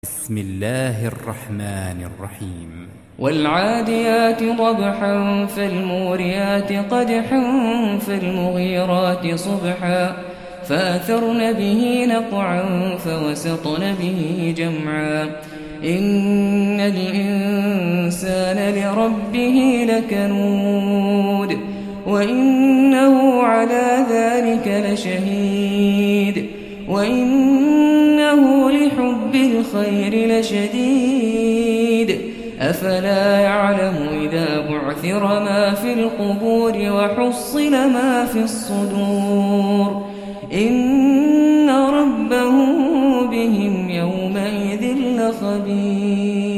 بسم الله الرحمن الرحيم والعاديات ضبحا فالموريات قدحا فالمغيرات صبحا فأثرن به نقعا فوسطن به جمعا إن الإنسان لربه لكنود وإنه على ذلك لشهيد وإنه لحب الخير لشديد أفلا يعلم إذا بعثر ما في القبور وحصل ما في الصدور إن ربهم بهم يومئذ لخبير.